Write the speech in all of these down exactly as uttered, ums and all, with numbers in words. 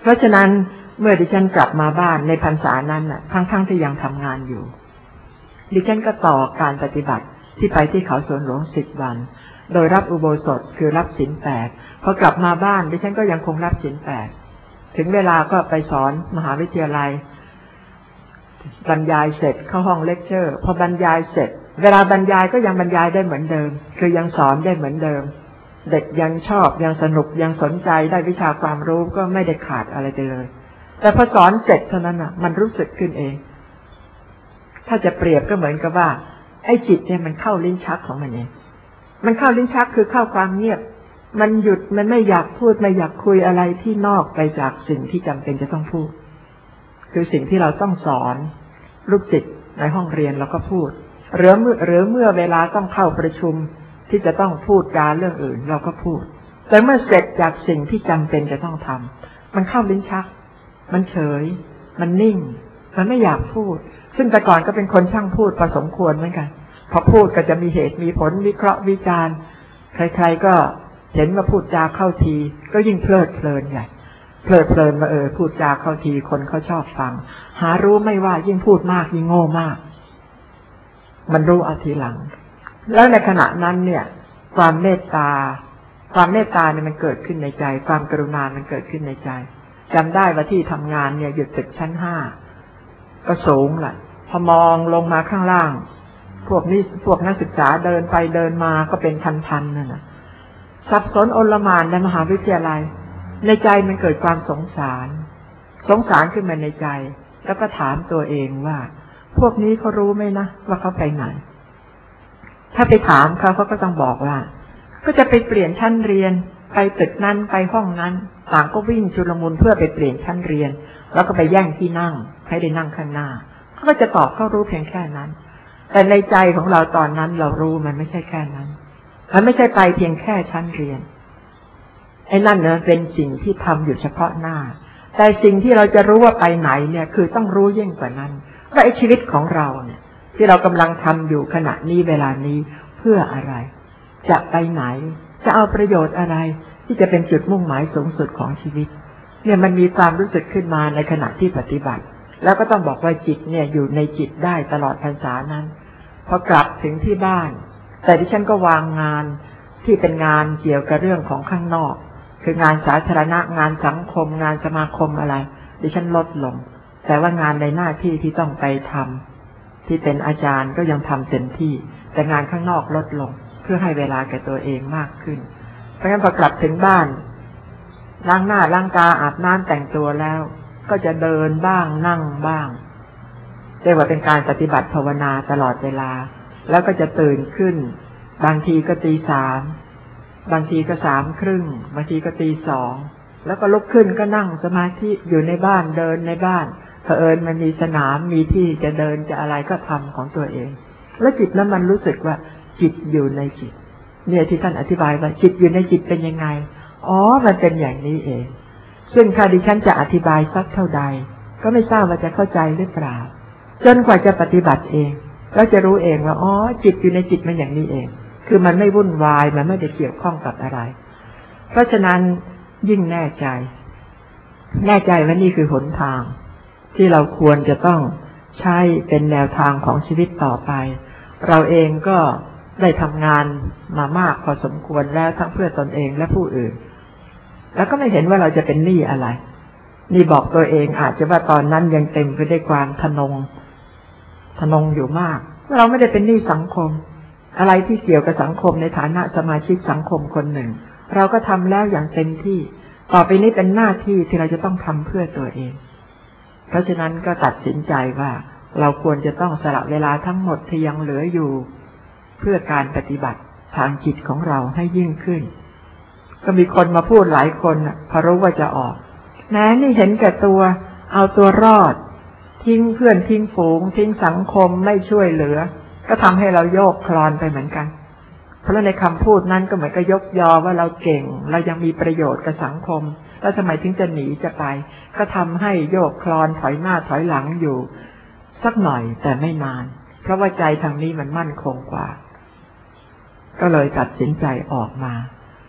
เพราะฉะนั้นเมื่อดิฉันกลับมาบ้านในพรรษานั้นน่ะทั้งๆ ท, ที่ยังทำงานอยู่ดิฉันก็ต่อการปฏิบัติที่ไปที่เขาสวนหลวงสิบวันโดยรับอุโบสถคือรับศีลแปดพอกลับมาบ้านดิฉันก็ยังคงรับศีลแปดถึงเวลาก็ไปสอนมหาวิทยาลัยบรรยายเสร็จเข้าห้องเลคเชอร์พอบรรยายเสร็จเวลาบรรยายก็ยังบรรยายได้เหมือนเดิมคือยังสอนได้เหมือนเดิมเด็กยังชอบยังสนุกยังสนใจได้วิชาความรู้ก็ไม่ได้ขาดอะไรไปเลยแต่พอสอนเสร็จเท่านั้นอ่ะมันรู้สึกขึ้นเองถ้าจะเปรียบก็เหมือนกับว่าไอ้จิตเนี่ยมันเข้าลิ้นชักของมันเองมันเข้าลิ้นชักคือเข้าความเงียบมันหยุดมันไม่อยากพูดไม่อยากคุยอะไรที่นอกไปจากสิ่งที่จำเป็นจะต้องพูดคือสิ่งที่เราต้องสอนลูกศิษย์ในห้องเรียนเราก็พูดหรือเมื่อหรือเมื่อเวลาต้องเข้าประชุมที่จะต้องพูดการเรื่องอื่นเราก็พูดแต่เมื่อเสร็จจากสิ่งที่จำเป็นจะต้องทำมันเข้าลิ้นชักมันเฉยมันนิ่งมันไม่อยากพูดซึ่งแต่ก่อนก็เป็นคนช่างพูดพอสมควรเหมือนกันพอพูดก็จะมีเหตุมีผลวิเคราะห์วิจารณ์ใครๆก็เห็นว่าพูดจาเข้าทีก็ยิ่งเพลิดเพลินใหญ่เพลิดเพลินมาเออพูดจาเข้าทีคนเขาชอบฟังหารู้ไม่ว่ายิ่งพูดมากยิ่งโง่มากมันรู้เอาทีหลังแล้วในขณะนั้นเนี่ยความเมตตาความเมตตาเนี่ยมันเกิดขึ้นในใจความกรุณามันเกิดขึ้นในใจจำได้ว่าที่ทำงานเนี่ยอยู่ตึกชั้นห้าก็สูงแหละพอมองลงมาข้างล่างพวกนี้พวกนักศึกษาเดินไปเดินมาก็เป็นพันๆนั่นนะสับสนโอลหม่านในมหาวิทยาลัยในใจมันเกิดความสงสารสงสารขึ้นมาในใจแล้วก็ถามตัวเองว่าพวกนี้เขารู้ไหมนะว่าเขาไปไหนถ้าไปถามเขาเขาก็ต้องบอกว่าก็จะไปเปลี่ยนชั้นเรียนไปตึกนั้นไปห้องนั้นต่างก็วิ่งชุลมุนเพื่อไปเปลี่ยนชั้นเรียนแล้วก็ไปแย่งที่นั่งให้ได้นั่งข้างหน้าเขาก็จะตอบเขารู้เพียงแค่นั้นแต่ในใจของเราตอนนั้นเรารู้มันไม่ใช่แค่นั้นมันไม่ใช่ไปเพียงแค่ชั้นเรียนไอ้นั่นเนี่ยเป็นสิ่งที่ทำอยู่เฉพาะหน้าแต่สิ่งที่เราจะรู้ว่าไปไหนเนี่ยคือต้องรู้ยิ่งกว่านั้นว่าไอ้ชีวิตของเราเนี่ยที่เรากำลังทำอยู่ขณะนี้เวลานี้เพื่ออะไรจะไปไหนจะเอาประโยชน์อะไรที่จะเป็นจุดมุ่งหมายสูงสุดของชีวิตเนี่ยมันมีความรู้สึกขึ้นมาในขณะที่ปฏิบัติแล้วก็ต้องบอกว่าจิตเนี่ยอยู่ในจิตได้ตลอดพรรษานั้นพอกลับถึงที่บ้านแต่ดิฉันก็วางงานที่เป็นงานเกี่ยวกับเรื่องของข้างนอกคืองานสาธารณะงานสังคมงานสมาคมอะไรดิฉันลดลงแต่ว่างานในหน้าที่ที่ต้องไปทำที่เป็นอาจารย์ก็ยังทำเต็มที่แต่งานข้างนอกลดลงเพื่อให้เวลาแก่ตัวเองมากขึ้นเพราะฉะนั้นพอกลับถึงบ้านล้างหน้าล้างตาอาบน้ำแต่งตัวแล้วก็จะเดินบ้างนั่งบ้างเรียกว่าเป็นการปฏิบัติภาวนาตลอดเวลาแล้วก็จะตื่นขึ้นบางทีก็ตีสามบางทีก็สามครึ่งบางทีก็ตีสองแล้วก็ลุกขึ้นก็นั่งสมาธิอยู่ในบ้านเดินในบ้านเผอิญมันมีสนามมีที่จะเดินจะอะไรก็ทำของตัวเองแล้วจิตนั้นมันรู้สึกว่าจิตอยู่ในจิตเนี่ยที่ท่านอธิบายว่าจิตอยู่ในจิตเป็นยังไงอ๋อมันเป็นอย่างนี้เองซึ่งถ้าดิฉันจะอธิบายสักเท่าใดก็ไม่ทราบว่าจะเข้าใจหรือเปล่าจนกว่าจะปฏิบัติเองแล้วจะรู้เองว่าอ๋อจิตอยู่ในจิตมันอย่างนี้เองคือมันไม่วุ่นวายมันไม่ได้เกี่ยวข้องกับอะไรเพราะฉะนั้นยิ่งแน่ใจแน่ใจว่านี่คือหนทางที่เราควรจะต้องใช้เป็นแนวทางของชีวิตต่อไปเราเองก็ได้ทำงานมามากพอสมควรแล้วทั้งเพื่อตนเองและผู้อื่นแล้วก็ไม่เห็นว่าเราจะเป็นหนี้อะไรนี่บอกตัวเองอาจจะว่าตอนนั้นยังเต็มไปด้วยความทะนงทะนงอยู่มากเราไม่ได้เป็นหนี้สังคมอะไรที่เกี่ยวกับสังคมในฐานะสมาชิกสังคมคนหนึ่งเราก็ทำแล้วอย่างเต็มที่ต่อไปนี้เป็นหน้าที่ที่เราจะต้องทำเพื่อตัวเองเพราะฉะนั้นก็ตัดสินใจว่าเราควรจะต้องสละเวลาทั้งหมดที่ยังเหลืออยู่เพื่อการปฏิบัติทางจิตของเราให้ยิ่งขึ้นก็มีคนมาพูดหลายคนพอรู้ว่าจะออกแม้นี่เห็นแก่ตัวเอาตัวรอดทิ้งเพื่อนทิ้งฝูงทิ้งสังคมไม่ช่วยเหลือก็ทำให้เราโยกคลอนไปเหมือนกันเพราะในคำพูดนั้นก็เหมือนกับยกยอว่าเราเก่งเรายังมีประโยชน์กับสังคมแล้วทำไมถึงจะหนีจะไปก็ทำให้โยกคลอนถอยหน้าถอยหลังอยู่สักหน่อยแต่ไม่นานเพราะว่าใจทางนี้มันมั่นคงกว่าก็เลยตัดสินใจออกมา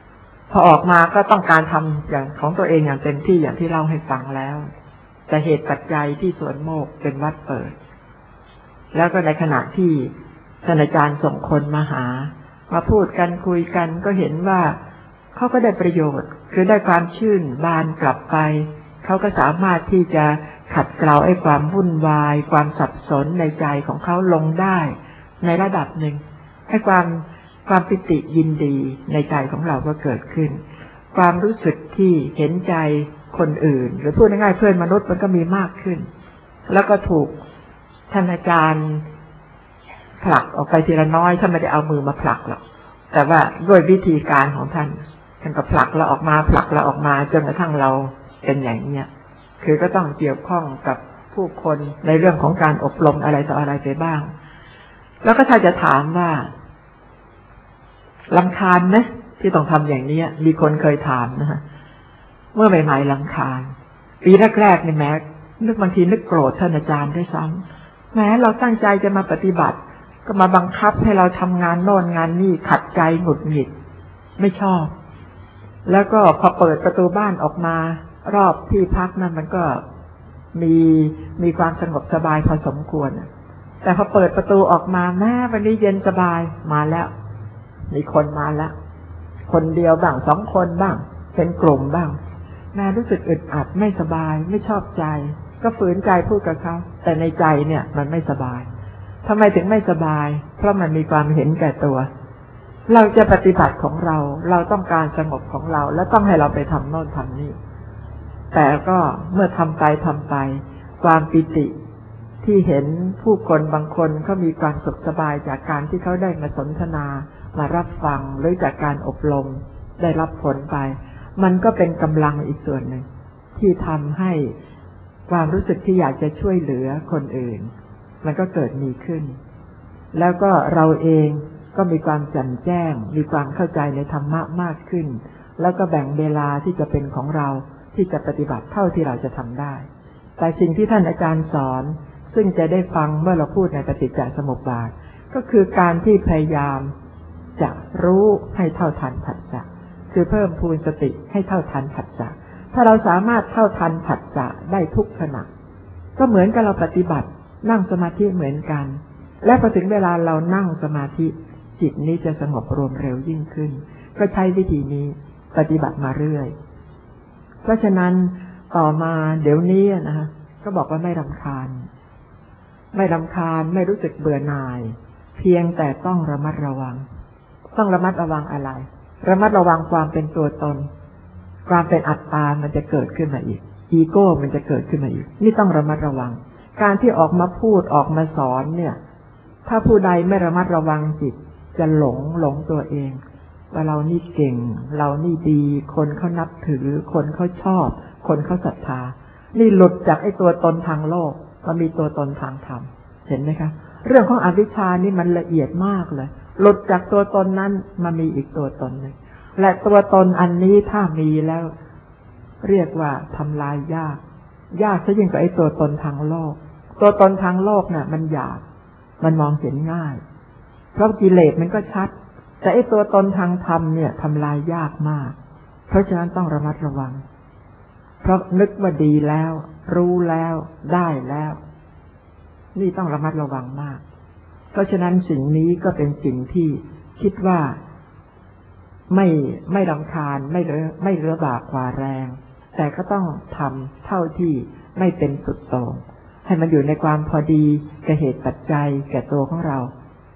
พอออกมาก็ต้องการทำอย่างของตัวเองอย่างเต็มที่อย่างที่เล่าให้ฟังแล้วแต่เหตุปัจจัยที่สวนโมกเป็นวัดเปิดแล้วก็ในขณะที่ท่านอาจารย์ส่งคนมาหามาพูดกันคุยกันก็เห็นว่าเขาก็ได้ประโยชน์คือได้ความชื่นบานกลับไปเขาก็สามารถที่จะขัดเกลาไอ้ความวุ่นวายความสับสนในใจของเขาลงได้ในระดับหนึ่งให้ความความปิติยินดีในใจของเราก็เกิดขึ้นความรู้สึกที่เห็นใจคนอื่นหรือพูดง่ายๆเพื่อนมนุษย์มันก็มีมากขึ้นแล้วก็ถูกท่านอาจารย์ผลักออกไปทีละน้อยท่านไม่ได้เอามือมาผลักหรอกแต่ว่าด้วยวิธีการของท่านท่านก็ผลักเราออกมาผลักเราออกมาจนกระทั่งเราเป็นอย่างเนี้ยคือก็ต้องเกี่ยวข้องกับผู้คนในเรื่องของการอบรมอะไรต่ออะไรไปบ้างแล้วก็ถ้าจะถามว่ารำคาญไหมที่ต้องทำอย่างนี้มีคนเคยถามนะฮะเมื่อใหม่ๆรำคาญปีแรกๆนี่แม้นึกบางทีนึกโกรธท่านอาจารย์ด้วยซ้ำแม้เราตั้งใจจะมาปฏิบัติก็มาบังคับให้เราทำงานโน่นงานนี่ขัดใจหงุดหงิดไม่ชอบแล้วก็พอเปิดประตูบ้านออกมารอบที่พักนั้นมันก็มีมีความสงบสบายพอสมควรแต่พอเปิดประตูออกมาแม่วันนี้เย็นสบายมาแล้วมีคนมาแล้วคนเดียวบ้างสองคนบ้างเป็นกลุ่มบ้างแม่รู้สึกอึดอัดไม่สบายไม่ชอบใจก็ฝืนใจพูดกับเขาแต่ในใจเนี่ยมันไม่สบายทำไมถึงไม่สบายเพราะมันมีความเห็นแก่ตัวเราจะปฏิบัติของเราเราต้องการสงบของเราและต้องให้เราไปทำโน่นทำนี่แต่ก็เมื่อทำไปทำไปความปิติที่เห็นผู้คนบางคนเขามีความสุขสบายจากการที่เขาได้มาสนทนามารับฟังหรือจากการอบรมได้รับผลไปมันก็เป็นกำลังอีกส่วนหนึ่งที่ทำให้ความรู้สึกที่อยากจะช่วยเหลือคนอื่นมันก็เกิดมีขึ้นแล้วก็เราเองก็มีความแจ่มแจ้งมีความเข้าใจในธรรมะมากขึ้นแล้วก็แบ่งเวลาที่จะเป็นของเราที่จะปฏิบัติเท่าที่เราจะทำได้แต่สิ่งที่ท่านอาจารย์สอนซึ่งจะได้ฟังเมื่อเราพูดในปฏิจจสมุปบาทก็คือการที่พยายามจะรู้ให้เท่าทันผัสสะคือเพิ่มพูนสติให้เท่าทันผัสสะถ้าเราสามารถเท่าทันผัสสะได้ทุกขณะก็เหมือนกับเราปฏิบัตินั่งสมาธิเหมือนกันและพอถึงเวลาเรานั่งสมาธิจิตนี้จะสงบรวมเร็วยิ่งขึ้นก็ใช้วิธีนี้ปฏิบัติมาเรื่อยเพราะฉะนั้นต่อมาเดี๋ยวนี้นะคะก็บอกว่าไม่รำคาญไม่รำคาญไม่รู้สึกเบื่อหน่ายเพียงแต่ต้องระมัดระวังต้องระมัดระวังอะไรระมัดระวังความเป็นตัวตนความเป็นอัตตามันจะเกิดขึ้นมาอีกอีโก้มันจะเกิดขึ้นมาอีกนี่ต้องระมัดระวังการที่ออกมาพูดออกมาสอนเนี่ยถ้าผู้ใดไม่ระมัดระวังจิตจะหลงหลงตัวเองว่าเรานี่เก่งเรานี่ดีคนเขานับถือคนเขาชอบคนเขาศรัทธานี่หลุดจากไอ้ตัวตนทางโลกมามีตัวตนทางธรรมเห็นไหมคะเรื่องของอวิชชานี่มันละเอียดมากเลยหลุดจากตัวตนนั้นมามีอีกตัวตนหนึ่งและตัวตนอันนี้ถ้ามีแล้วเรียกว่าทำลายยากยากซะยิ่งกว่าไอ้ตัวตนทางโลกตัวตนทางโลกน่ะมันหยาบมันมองเห็นง่ายเพราะกิเลสมันก็ชัดแต่ไอ้ตัวตนทางธรรมเนี่ยทำลายยากมากเพราะฉะนั้นต้องระมัดระวังเพราะนึกว่าดีแล้วรู้แล้วได้แล้วนี่ต้องระมัดระวังมากเพราะฉะนั้นสิ่งนี้ก็เป็นสิ่งที่คิดว่าไม่ไม่รำคาญไม่ไม่ระบากกว่าแรงแต่ก็ต้องทำเท่าที่ไม่เป็นสุดโต่งให้มันอยู่ในความพอดีแก่เหตุปัจจัยแก่ตัวของเรา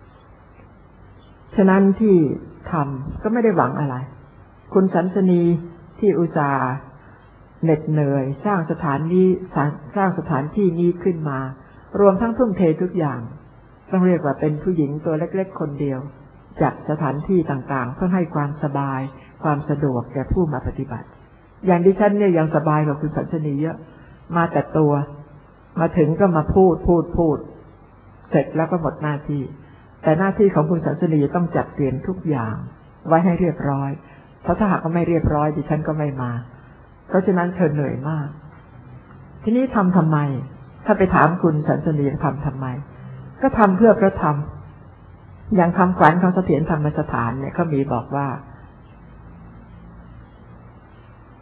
ฉะนั้นที่ทำก็ไม่ได้หวังอะไรคุณสันสนีที่อุตส่าห์เหน็ดเหนื่อยสร้างสถานนี้สร้างสถานที่นี้ขึ้นมารวมทั้งทุ่มเททุกอย่างต้องเรียกว่าเป็นผู้หญิงตัวเล็กๆคนเดียวจัดสถานที่ต่างๆเพื่อให้ความสบายความสะดวกแก่ผู้มาปฏิบัติอย่างดิฉันเนี่ยยังสบายกว่าคุณสันสนีเยอะมาแต่ตัวมาถึงก็มาพูดพูดพูดเสร็จแล้วก็หมดหน้าที่แต่หน้าที่ของคุณสันสนีต้องจัดเตรียมทุกอย่างไว้ให้เรียบร้อยเพราะถ้าหากว่าไม่เรียบร้อยดิฉันก็ไม่มาเพราะฉะนั้นเธอเหนื่อยมากทีนี้ทำทำไมถ้าไปถามคุณสันสนีทำทำไมก็ทำเพื่อพระธรรมอย่างคำขวัญของเสถียรธรรมสถานเนี่ยเขามีบอกว่า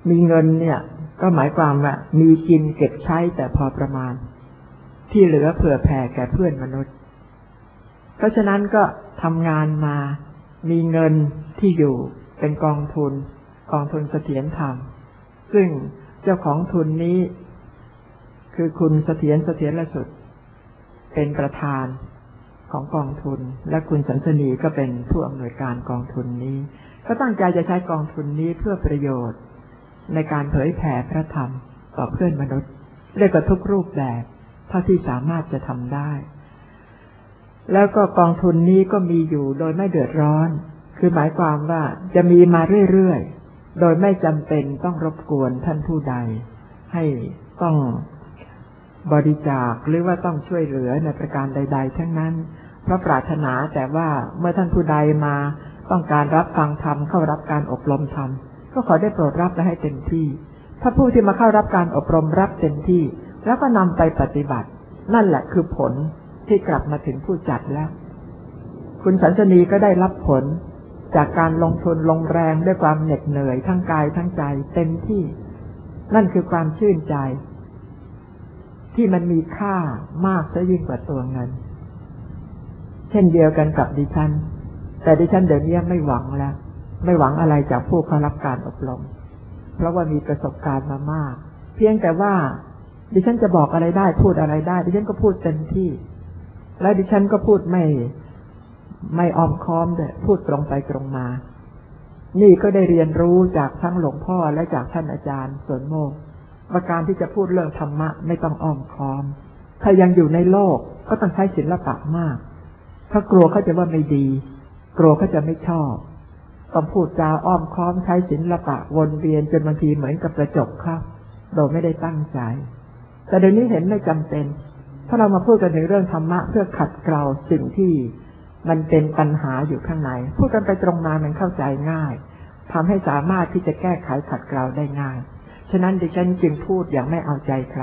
มีเงินเนี่ยก็หมายความว่ามีกินเก็บใช้แต่พอประมาณที่เหลือเผื่อแผ่แก่เพื่อนมนุษย์เพราะฉะนั้นก็ทำงานมามีเงินที่อยู่เป็นกองทุนกองทุนเสถียรธรรมซึ่งเจ้าของทุนนี้คือคุณเสถียรเสถียรสุดเป็นประธานของกองทุนและคุณสันสนีก็เป็นผู้อำนวยการกองทุนนี้ก็ตั้งใจจะใช้กองทุนนี้เพื่อประโยชน์ในการเผยแผ่พระธรรมต่อเพื่อนมนุษย์เรียกว่าทุกรูปแบบเท่าที่สามารถจะทำได้แล้วก็กองทุนนี้ก็มีอยู่โดยไม่เดือดร้อนคือหมายความว่าจะมีมาเรื่อยๆโดยไม่จำเป็นต้องรบกวนท่านผู้ใดให้ต้องบริจาคหรือว่าต้องช่วยเหลือในประการใดๆทั้งนั้นเพราะปรารถนาแต่ว่าเมื่อท่านผู้ใดมาต้องการรับฟังธรรมเข้ารับการอบรมธรรมก็ขอได้โปรดรับและให้เต็มที่ถ้าผู้ที่มาเข้ารับการอบรมรับเต็มที่แล้วก็นำไปปฏิบัตินั่นแหละคือผลที่กลับมาถึงผู้จัดแล้วคุณสันสนีก็ได้รับผลจากการลงทุนลงแรงด้วยความเหน็ดเหนื่อยทั้งกายทั้งใจเต็มที่นั่นคือความชื่นใจที่มันมีค่ามากซะยิ่งกว่าตัวเงินเช่นเดียวกันกับดิฉันแต่ดิฉันเดี๋ยวนี้ไม่หวังแล้วไม่หวังอะไรจากผู้เข้ารับการอบรมเพราะว่ามีประสบการณ์มามากเพียงแต่ว่าดิฉันจะบอกอะไรได้พูดอะไรได้ดิฉันก็พูดเต็มที่และดิฉันก็พูดไม่ไม่อ้อมค้อมด้วยพูดตรงไปตรงมานี่ก็ได้เรียนรู้จากทั้งหลวงพ่อและจากท่านอาจารย์สวนโมกว่าการที่จะพูดเรื่องธรรมะไม่ต้องอ้อมค้อมถ้ายังอยู่ในโลกก็ต้องใช้ศิลปะมากถ้ากลัวเขาจะว่าไม่ดีกลัวเขาจะไม่ชอบต้องพูดจาอ้อมค้อมใช้ศิลปะวนเวียนจนบางทีเหมือนกับกระจกครับโดยไม่ได้ตั้งใจแต่เดี๋ยวนี้เห็นไม่จำเป็นถ้าเรามาพูดกันในเรื่องธรรมะเพื่อขัดเกลาสิ่งที่มันเป็นปัญหาอยู่ข้างในพูดกันไปตรงมามันเข้าใจง่ายทำให้สามารถที่จะแก้ไขขัดเกลาได้ง่ายฉะนั้นดิฉันจึงพูดอย่างไม่เอาใจใคร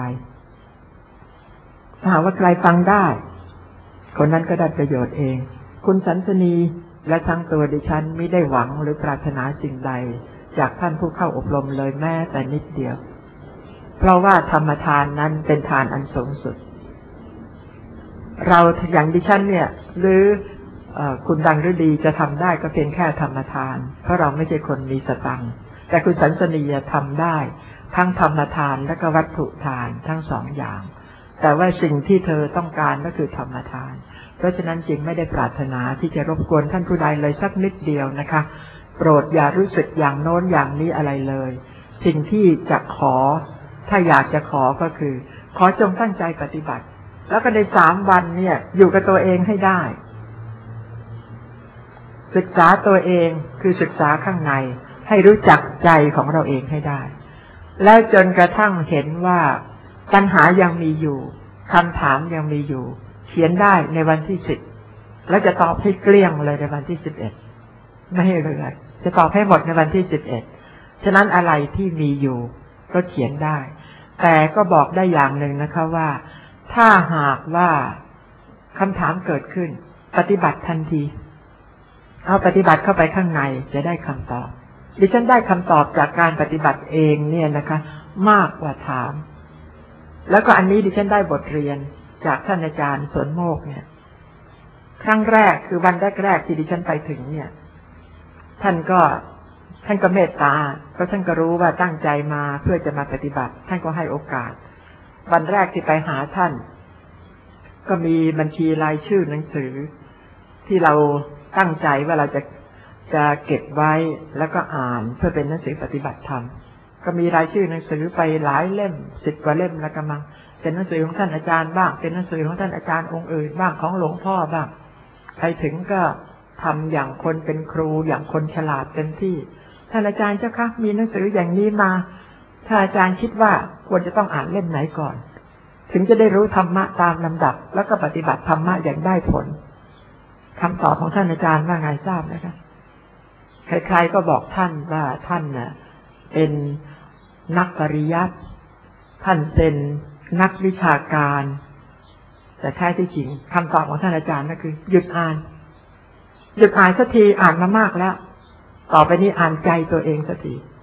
ถ้าหากว่าใครฟังได้คนนั้นก็ได้ประโยชน์เองคุณสันสนีและทั้งตัวดิฉันไม่ได้หวังหรือปรารถนาสิ่งใดจากท่านผู้เข้าอบรมเลยแม้แต่นิดเดียวเพราะว่าธรรมทานนั้นเป็นทานอันสูงสุดเราอย่างดิฉันเนี่ยหรือคุณดังหรือดีจะทำได้ก็เพียงแค่ธรรมทานเพราะเราไม่ใช่คนมีสตังค์แต่คุณสันสนีทำได้ทั้งธรรมทานและก็วัตถุทานทั้งสองอย่างแต่ว่าสิ่งที่เธอต้องการก็คือธรรมทานเพราะฉะนั้นจึงไม่ได้ปรารถนาที่จะรบกวนท่านผู้ใดเลยสักนิดเดียวนะคะโปรดอย่ารู้สึกอย่างโน้นอย่างนี้อะไรเลยสิ่งที่จะขอถ้าอยากจะขอก็คือขอจงตั้งใจปฏิบัติแล้วก็ในสามวันเนี่ยอยู่กับตัวเองให้ได้ศึกษาตัวเองคือศึกษาข้างในให้รู้จักใจของเราเองให้ได้แล้วจนกระทั่งเห็นว่าปัญหายังมีอยู่คำถามยังมีอยู่เขียนได้ในวันที่สิบแล้วจะตอบให้เกลี้ยงเลยในวันที่สิบเอ็ดไม่ให้เลยจะตอบให้หมดในวันที่สิบเอ็ดฉะนั้นอะไรที่มีอยู่ก็เขียนได้แต่ก็บอกได้อย่างหนึ่งนะคะว่าถ้าหากว่าคำถามเกิดขึ้นปฏิบัติทันทีเอาปฏิบัติเข้าไปข้างในจะได้คำตอบดิฉันได้คำตอบจากการปฏิบัติเองเนี่ยนะคะมากกว่าถามแล้วก็อันนี้ดิฉันได้บทเรียนจากท่านอาจารย์สวนโมกเนี่ยครั้งแรกคือวันแรกๆที่ดิฉันไปถึงเนี่ยท่านก็ท่านก็เมตตาเพราะท่านก็รู้ว่าตั้งใจมาเพื่อจะมาปฏิบัติท่านก็ให้โอกาสวันแรกที่ไปหาท่านก็มีบัญชีรายชื่อหนังสือที่เราตั้งใจว่าเราจะจะเก็บไว้แล้วก็อ่านเพื่อเป็นหนังสือปฏิบัติธรรมก็มีรายชื่อหนังสือไปหลายเล่มสิบกว่าเล่มแล้วก็มั้งเป็นหนังสือของท่านอาจารย์บ้างเป็นหนังสือของท่านอาจารย์องค์อื่นบ้างของหลวงพ่อบ้างไปถึงก็ทำอย่างคนเป็นครูอย่างคนฉลาดเต็มที่ท่านอาจารย์เจ้าคะมีหนังสืออย่างนี้มาถ้าอาจารย์คิดว่าควรจะต้องอ่านเล่มไหนก่อนถึงจะได้รู้ธรรมะตามลำดับแล้วก็ปฏิบัติธรรมะอย่างได้ผลคำตอบของท่านอาจารย์ว่าไงทราบไหมคะใครๆก็บอกท่านว่าท่านน่ะเป็นนักปริยัติท่านเป็นนักวิชาการแต่แท้ที่จริงคำตอบของท่านอาจารย์ก็คือหยุดอ่านหยุดอ่านสักทีอ่านมามากแล้วต่อไปนี้อ่านใจตัวเองสักที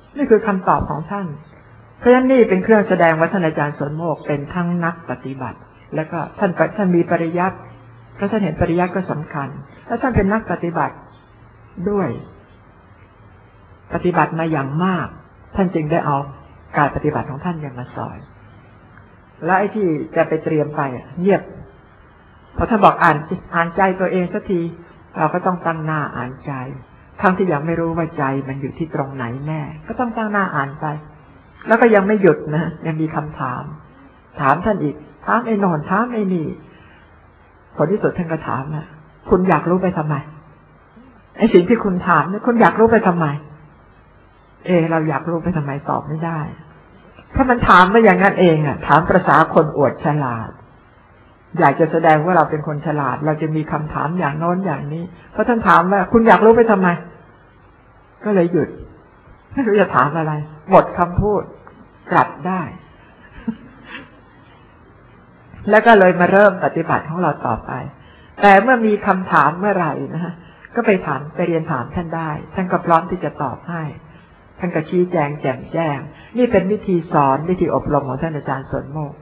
นี่คือคำตอบของท่านเพราะฉะนั้นนี่เป็นเครื่องแสดงว่าท่านอาจารย์สวนโมกข์เป็นทั้งนักปฏิบัติแล้วก็ท่านท่านมีปริยัติเพราะท่านเห็นปริยัติก็สำคัญและท่านเป็นนักปฏิบัติด้วยปฏิบัติมาอย่างมากท่านจึงได้เอาการปฏิบัติของท่านอย่างมาสอนและไอ้ที่จะไปเตรียมไปเงียบพอท่านบอกอ่านอ่านใจตัวเองสักทีเราก็ต้องตั้งหน้าอ่านใจทั้งที่ยังไม่รู้ว่าใจมันอยู่ที่ตรงไหนแน่ก็ต้องตั้งหน้าอ่านไปแล้วก็ยังไม่หยุดนะยังมีคำถามถามท่านอีกถามไอ้นอนถามไอ้นี่ผลที่สุดท่านก็ถามนะคุณอยากรู้ไปทำไมไอ้สิ่งที่คุณถามเนี่ยคุณอยากรู้ไปทำไมเออเราอยากรู้ไปทำไมตอบไม่ได้เพราะมันถามมาอย่างนั้นเองอ่ะถามประสาคนอวดฉลาดอยากจะแสดงว่าเราเป็นคนฉลาดเราจะมีคำถามอย่างโน้นอย่างนี้เพราะท่านถามว่าคุณอยากรู้ไปทำไมก็เลยหยุดไม่รู้จะถามอะไรหมดคำพูดกลับได้ แล้วก็เลยมาเริ่มปฏิบัติของเราต่อไปแต่เมื่อมีคำถามเมื่อไหร่นะฮะก็ไปถามไปเรียนถามท่านได้ท่านก็พร้อมที่จะตอบให้ท่านก็ชี้แจงแจ่มแจ้งนี่เป็นวิธีสอนวิธีอบรมของท่านอาจารย์สวนโมกข์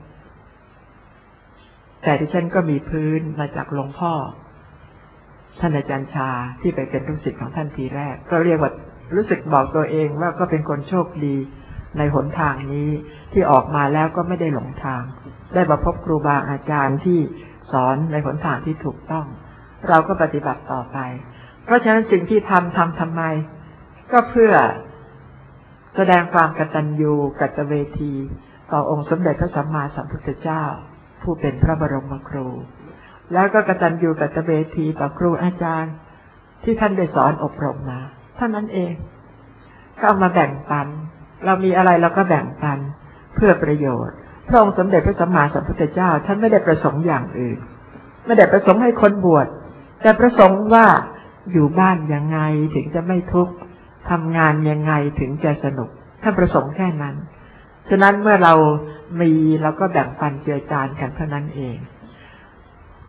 แต่ที่ฉันก็มีพื้นมาจากหลวงพ่อท่านอาจารย์ชาที่ไปเป็นลูกศิษย์ของท่านทีแรกก็เรียกว่ารู้สึกบอกตัวเองว่าก็เป็นคนโชคดีในหนทางนี้ที่ออกมาแล้วก็ไม่ได้หลงทางได้มาพบครูบาอาจารย์ที่สอนในหนทางที่ถูกต้องเราก็ปฏิบัติต่อไปเพราะฉะนั้นสิ่งที่ทำทำทำไมก็เพื่อแสดงความกตัญญูกตเวทีต่อองค์สมเด็จพระสัมมาสัมพุทธเจ้าผู้เป็นพระบรมครูแล้วก็กตัญญูกตเวทีต่อครูอาจารย์ที่ท่านได้สอนอบรมมาเท่านั้นเองก็เอามาแบ่งปันเรามีอะไรเราก็แบ่งปันเพื่อประโยชน์พระองค์สมเด็จพระสัมมาสัมพุทธเจ้าท่านไม่ได้ประสงค์อย่างอื่นไม่ได้ประสงค์ให้คนบวชแต่ประสงค์ว่าอยู่บ้านยังไงถึงจะไม่ทุกข์ทำงานยังไงถึงจะสนุกท่านประสงค์แค่นั้นฉะนั้นเมื่อเรามีเราก็แบ่งปันเจือจานกันเท่านั้นเอง